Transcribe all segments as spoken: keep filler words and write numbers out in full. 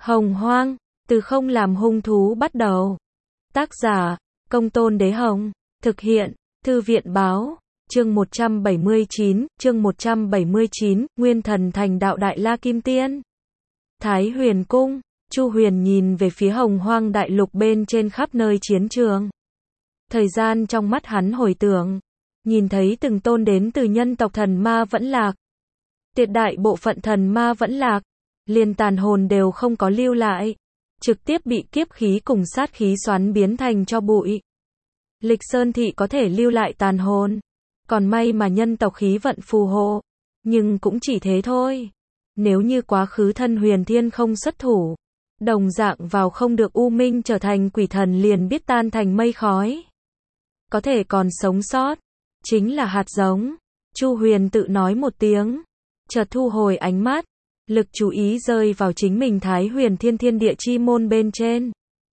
Hồng Hoang, từ không làm hung thú bắt đầu. Tác giả, Công Tôn Đế Hồng. Thực hiện, Thư viện Báo. Chương một trăm bảy mươi chín, chương một trăm bảy mươi chín, Nguyên Thần thành đạo Đại La Kim Tiên. Thái Huyền Cung, Chu Huyền nhìn về phía Hồng Hoang đại lục bên trên khắp nơi chiến trường. Thời gian trong mắt hắn hồi tưởng, nhìn thấy từng tôn đến từ nhân tộc thần ma vẫn lạc. Tuyệt đại bộ phận thần ma vẫn lạc, liền tàn hồn đều không có lưu lại, trực tiếp bị kiếp khí cùng sát khí xoắn biến thành cho bụi. Lịch Sơn Thị có thể lưu lại tàn hồn, còn may mà nhân tộc khí vận phù hộ, nhưng cũng chỉ thế thôi. Nếu như quá khứ thân Huyền Thiên không xuất thủ, đồng dạng vào không được U Minh trở thành quỷ thần liền biết tan thành mây khói. Có thể còn sống sót, chính là hạt giống. Chu Huyền tự nói một tiếng, chợt thu hồi ánh mắt, lực chú ý rơi vào chính mình Thái Huyền Thiên Thiên Địa Chi Môn bên trên.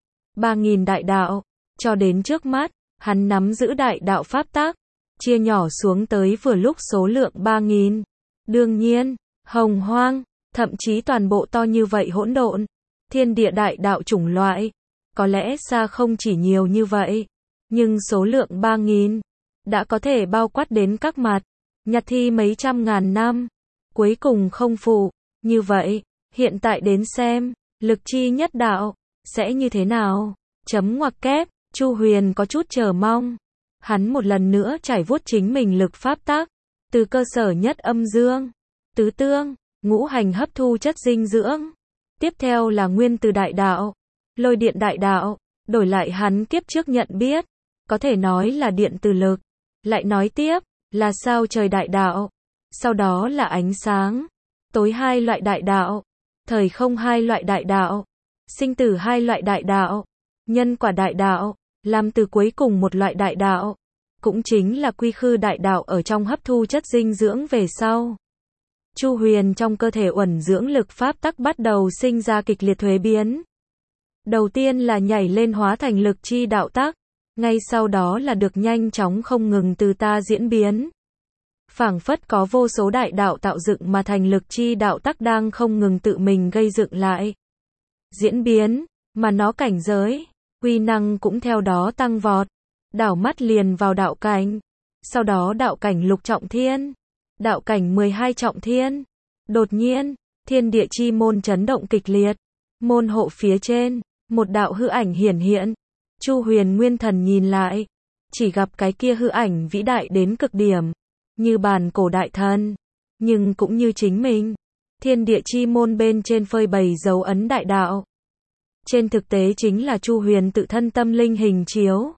Ba nghìn đại đạo, cho đến trước mắt, hắn nắm giữ đại đạo pháp tắc, chia nhỏ xuống tới vừa lúc số lượng ba nghìn. Đương nhiên, Hồng Hoang, thậm chí toàn bộ to như vậy hỗn độn, thiên địa đại đạo chủng loại, có lẽ xa không chỉ nhiều như vậy, nhưng số lượng ba nghìn, đã có thể bao quát đến các mặt, nhật thi mấy trăm ngàn năm, cuối cùng không phụ. Như vậy, hiện tại đến xem, lực chi nhất đạo, sẽ như thế nào? Chấm ngoặc kép, Chu Huyền có chút chờ mong. Hắn một lần nữa trải vuốt chính mình lực pháp tắc, từ cơ sở nhất âm dương, tứ tương, ngũ hành hấp thu chất dinh dưỡng. Tiếp theo là nguyên từ đại đạo, lôi điện đại đạo, đổi lại hắn kiếp trước nhận biết, có thể nói là điện từ lực. Lại nói tiếp, là sao trời đại đạo, sau đó là ánh sáng, tối hai loại đại đạo, thời không hai loại đại đạo, sinh tử hai loại đại đạo, nhân quả đại đạo, làm từ cuối cùng một loại đại đạo, cũng chính là quy khư đại đạo ở trong hấp thu chất dinh dưỡng về sau. Chu Huyền trong cơ thể uẩn dưỡng lực pháp tắc bắt đầu sinh ra kịch liệt thuế biến. Đầu tiên là nhảy lên hóa thành lực chi đạo tắc, ngay sau đó là được nhanh chóng không ngừng từ ta diễn biến. Phảng phất có vô số đại đạo tạo dựng mà thành lực chi đạo tắc đang không ngừng tự mình gây dựng lại. Diễn biến, mà nó cảnh giới, uy năng cũng theo đó tăng vọt. Đảo mắt liền vào đạo cảnh, sau đó đạo cảnh lục trọng thiên, đạo cảnh mười hai trọng thiên. Đột nhiên, thiên địa chi môn chấn động kịch liệt, môn hộ phía trên, một đạo hư ảnh hiển hiện. Chu Huyền nguyên thần nhìn lại, chỉ gặp cái kia hư ảnh vĩ đại đến cực điểm, như bàn cổ đại thần, nhưng cũng như chính mình, thiên địa chi môn bên trên phơi bày dấu ấn đại đạo. Trên thực tế chính là Chu Huyền tự thân tâm linh hình chiếu.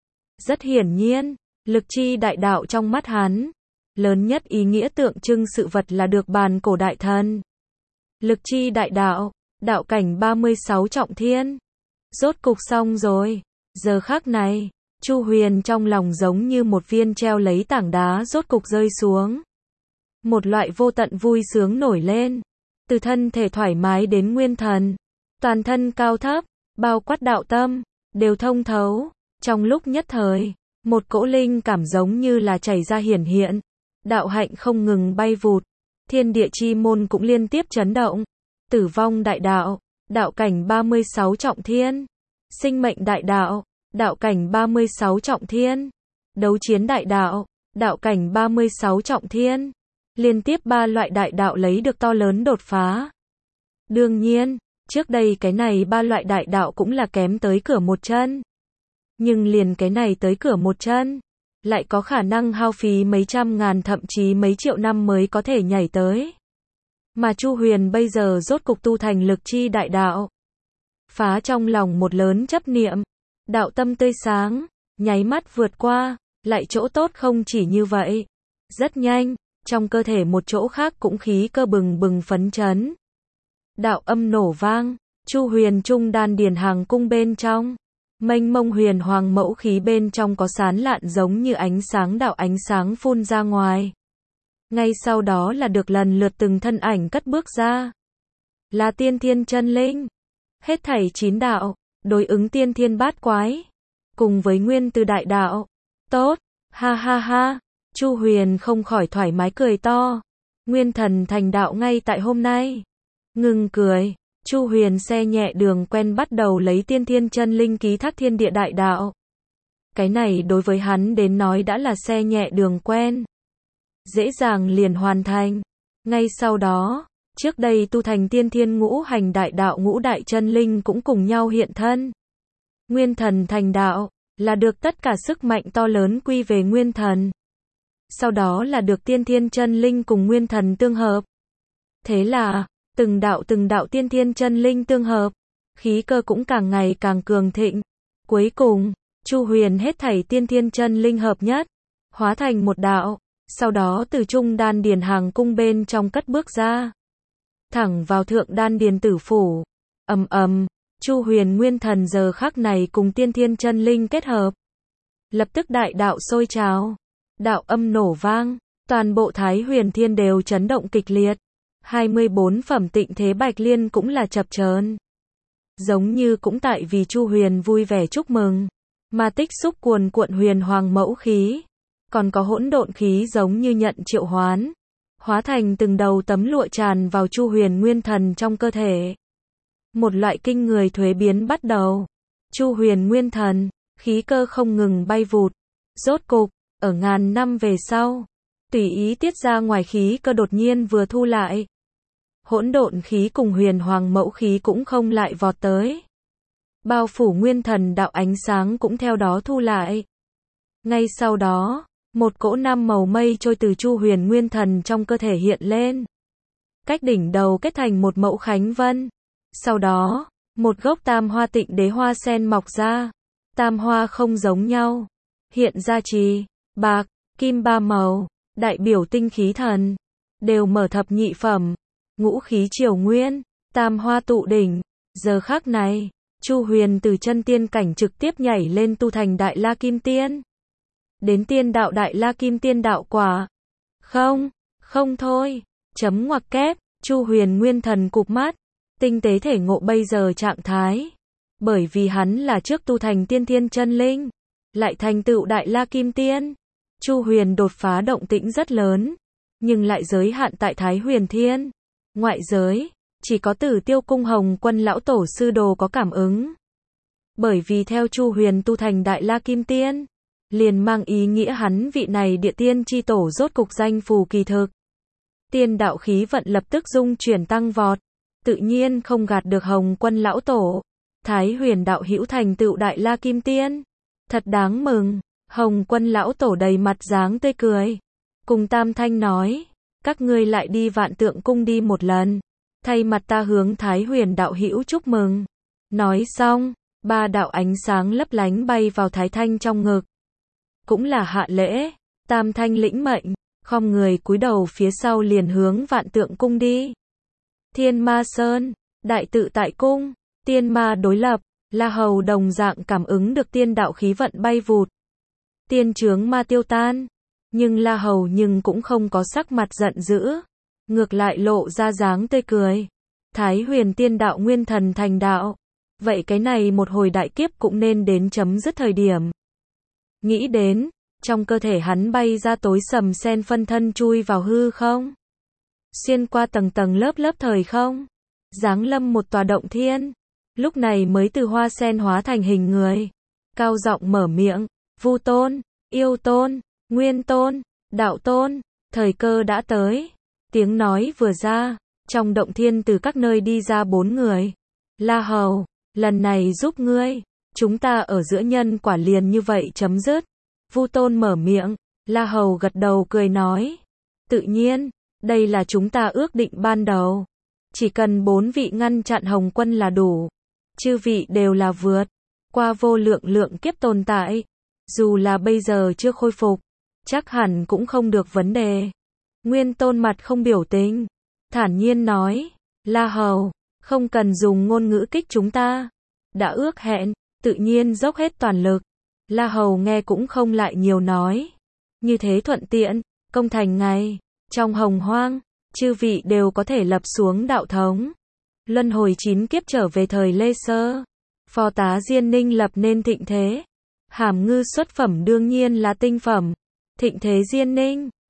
Rất hiển nhiên, lực chi đại đạo trong mắt hắn, lớn nhất ý nghĩa tượng trưng sự vật là được bàn cổ đại thần. Lực chi đại đạo, đạo cảnh ba mươi sáu trọng thiên. Rốt cục xong rồi. Giờ khắc này, Chu Huyền trong lòng giống như một viên treo lấy tảng đá rốt cục rơi xuống. Một loại vô tận vui sướng nổi lên, từ thân thể thoải mái đến nguyên thần, toàn thân cao thấp, bao quát đạo tâm, đều thông thấu. Trong lúc nhất thời, một cỗ linh cảm giống như là chảy ra hiển hiện, đạo hạnh không ngừng bay vụt, thiên địa chi môn cũng liên tiếp chấn động. Tử vong đại đạo, đạo cảnh ba mươi sáu trọng thiên. Sinh mệnh đại đạo, đạo cảnh ba mươi sáu trọng thiên. Đấu chiến đại đạo, đạo cảnh ba mươi sáu trọng thiên. Liên tiếp ba loại đại đạo lấy được to lớn đột phá. Đương nhiên, trước đây cái này ba loại đại đạo cũng là kém tới cửa một chân. Nhưng liền cái này tới cửa một chân, lại có khả năng hao phí mấy trăm ngàn thậm chí mấy triệu năm mới có thể nhảy tới. Mà Chu Huyền bây giờ rốt cục tu thành lực chi đại đạo. Phá trong lòng một lớn chấp niệm, đạo tâm tươi sáng, nháy mắt vượt qua, lại chỗ tốt không chỉ như vậy. Rất nhanh, trong cơ thể một chỗ khác cũng khí cơ bừng bừng phấn chấn. Đạo âm nổ vang, Chu Huyền trung đan điền hàng cung bên trong, mênh mông huyền hoàng mẫu khí bên trong có sán lạn giống như ánh sáng đạo ánh sáng phun ra ngoài. Ngay sau đó là được lần lượt từng thân ảnh cất bước ra. Là tiên thiên chân linh. Hết thảy chín đạo, đối ứng tiên thiên bát quái. Cùng với nguyên từ đại đạo. Tốt, ha ha ha. Chu Huyền không khỏi thoải mái cười to. Nguyên thần thành đạo ngay tại hôm nay. Ngừng cười, Chu Huyền xe nhẹ đường quen bắt đầu lấy tiên thiên chân linh ký thác thiên địa đại đạo. Cái này đối với hắn đến nói đã là xe nhẹ đường quen. Dễ dàng liền hoàn thành. Ngay sau đó, trước đây tu thành tiên thiên ngũ hành đại đạo ngũ đại chân linh cũng cùng nhau hiện thân. Nguyên thần thành đạo, là được tất cả sức mạnh to lớn quy về nguyên thần. Sau đó là được tiên thiên chân linh cùng nguyên thần tương hợp. Thế là, từng đạo từng đạo tiên thiên chân linh tương hợp, khí cơ cũng càng ngày càng cường thịnh. Cuối cùng, Chu Huyền hết thảy tiên thiên chân linh hợp nhất, hóa thành một đạo, sau đó từ trung đan điền hàng cung bên trong cất bước ra, thẳng vào thượng đan điền tử phủ. Ầm ầm, Chu Huyền nguyên thần giờ khắc này cùng tiên thiên chân linh kết hợp, lập tức đại đạo sôi trào, đạo âm nổ vang, toàn bộ Thái Huyền Thiên đều chấn động kịch liệt. hai mươi bốn phẩm tịnh thế bạch liên cũng là chập chờn, giống như cũng tại vì Chu Huyền vui vẻ chúc mừng, mà tích xúc cuồn cuộn huyền hoàng mẫu khí, còn có hỗn độn khí giống như nhận triệu hoán, hóa thành từng đầu tấm lụa tràn vào Chu Huyền nguyên thần trong cơ thể. Một loại kinh người thuế biến bắt đầu. Chu Huyền nguyên thần, khí cơ không ngừng bay vụt. Rốt cục, ở ngàn năm về sau, tùy ý tiết ra ngoài khí cơ đột nhiên vừa thu lại. Hỗn độn khí cùng huyền hoàng mẫu khí cũng không lại vọt tới. Bao phủ nguyên thần đạo ánh sáng cũng theo đó thu lại. Ngay sau đó, một cỗ năm màu mây trôi từ Chu Huyền nguyên thần trong cơ thể hiện lên. Cách đỉnh đầu kết thành một mẫu khánh vân. Sau đó, một gốc tam hoa tịnh đế hoa sen mọc ra. Tam hoa không giống nhau. Hiện ra trì, bạc, kim ba màu, đại biểu tinh khí thần. Đều mở thập nhị phẩm. Ngũ khí triều nguyên, tam hoa tụ đỉnh. Giờ khắc này, Chu Huyền từ chân tiên cảnh trực tiếp nhảy lên tu thành đại la kim tiên. Đến tiên đạo đại la kim tiên đạo quả. Không, không thôi. Chấm ngoặc kép, Chu Huyền nguyên thần cụp mắt. Tinh tế thể ngộ bây giờ trạng thái. Bởi vì hắn là trước tu thành tiên thiên chân linh, lại thành tựu đại la kim tiên. Chu Huyền đột phá động tĩnh rất lớn, nhưng lại giới hạn tại Thái Huyền Thiên. Ngoại giới, chỉ có Tử Tiêu Cung Hồng Quân lão tổ sư đồ có cảm ứng. Bởi vì theo Chu Huyền tu thành đại la kim tiên, liền mang ý nghĩa hắn vị này địa tiên chi tổ rốt cục danh phù kỳ thực. Tiên đạo khí vận lập tức dung chuyển tăng vọt, tự nhiên không gạt được Hồng Quân lão tổ. Thái Huyền đạo hữu thành tựu đại la kim tiên, thật đáng mừng. Hồng Quân lão tổ đầy mặt dáng tươi cười, cùng Tam Thanh nói, các ngươi lại đi Vạn Tượng Cung đi một lần, thay mặt ta hướng Thái Huyền đạo hữu chúc mừng. Nói xong, ba đạo ánh sáng lấp lánh bay vào Thái Thanh trong ngực. Cũng là hạ lễ, Tam Thanh lĩnh mệnh, khom người cúi đầu phía sau liền hướng Vạn Tượng Cung đi. Thiên Ma Sơn, Đại Tự Tại Cung, tiên ma đối lập, La Hầu đồng dạng cảm ứng được tiên đạo khí vận bay vụt. Tiên chướng ma tiêu tan, nhưng La Hầu nhưng cũng không có sắc mặt giận dữ, ngược lại lộ ra dáng tươi cười. Thái Huyền tiên đạo nguyên thần thành đạo, vậy cái này một hồi đại kiếp cũng nên đến chấm dứt thời điểm. Nghĩ đến, trong cơ thể hắn bay ra tối sầm sen phân thân chui vào hư không, xuyên qua tầng tầng lớp lớp thời không, giáng lâm một tòa động thiên, lúc này mới từ hoa sen hóa thành hình người, cao giọng mở miệng, Vu Tôn, Yêu Tôn, Nguyên Tôn, Đạo Tôn, thời cơ đã tới. Tiếng nói vừa ra, trong động thiên từ các nơi đi ra bốn người. La Hầu, lần này giúp ngươi, chúng ta ở giữa nhân quả liền như vậy chấm dứt. Vu Tôn mở miệng, La Hầu gật đầu cười nói, tự nhiên, đây là chúng ta ước định ban đầu. Chỉ cần bốn vị ngăn chặn Hồng Quân là đủ. Chư vị đều là vượt qua vô lượng lượng kiếp tồn tại. Dù là bây giờ chưa khôi phục, chắc hẳn cũng không được vấn đề. Nguyên Tôn mặt không biểu tình, thản nhiên nói, La Hầu, không cần dùng ngôn ngữ kích chúng ta. Đã ước hẹn, tự nhiên dốc hết toàn lực. La Hầu nghe cũng không lại nhiều nói. Như thế thuận tiện, công thành ngày, trong hồng hoang, chư vị đều có thể lập xuống đạo thống. Luân hồi chín kiếp trở về thời Lê Sơ. Phò tá Diên Ninh lập nên thịnh thế. Hàm ngư xuất phẩm đương nhiên là tinh phẩm. Thịnh thế Diên Ninh,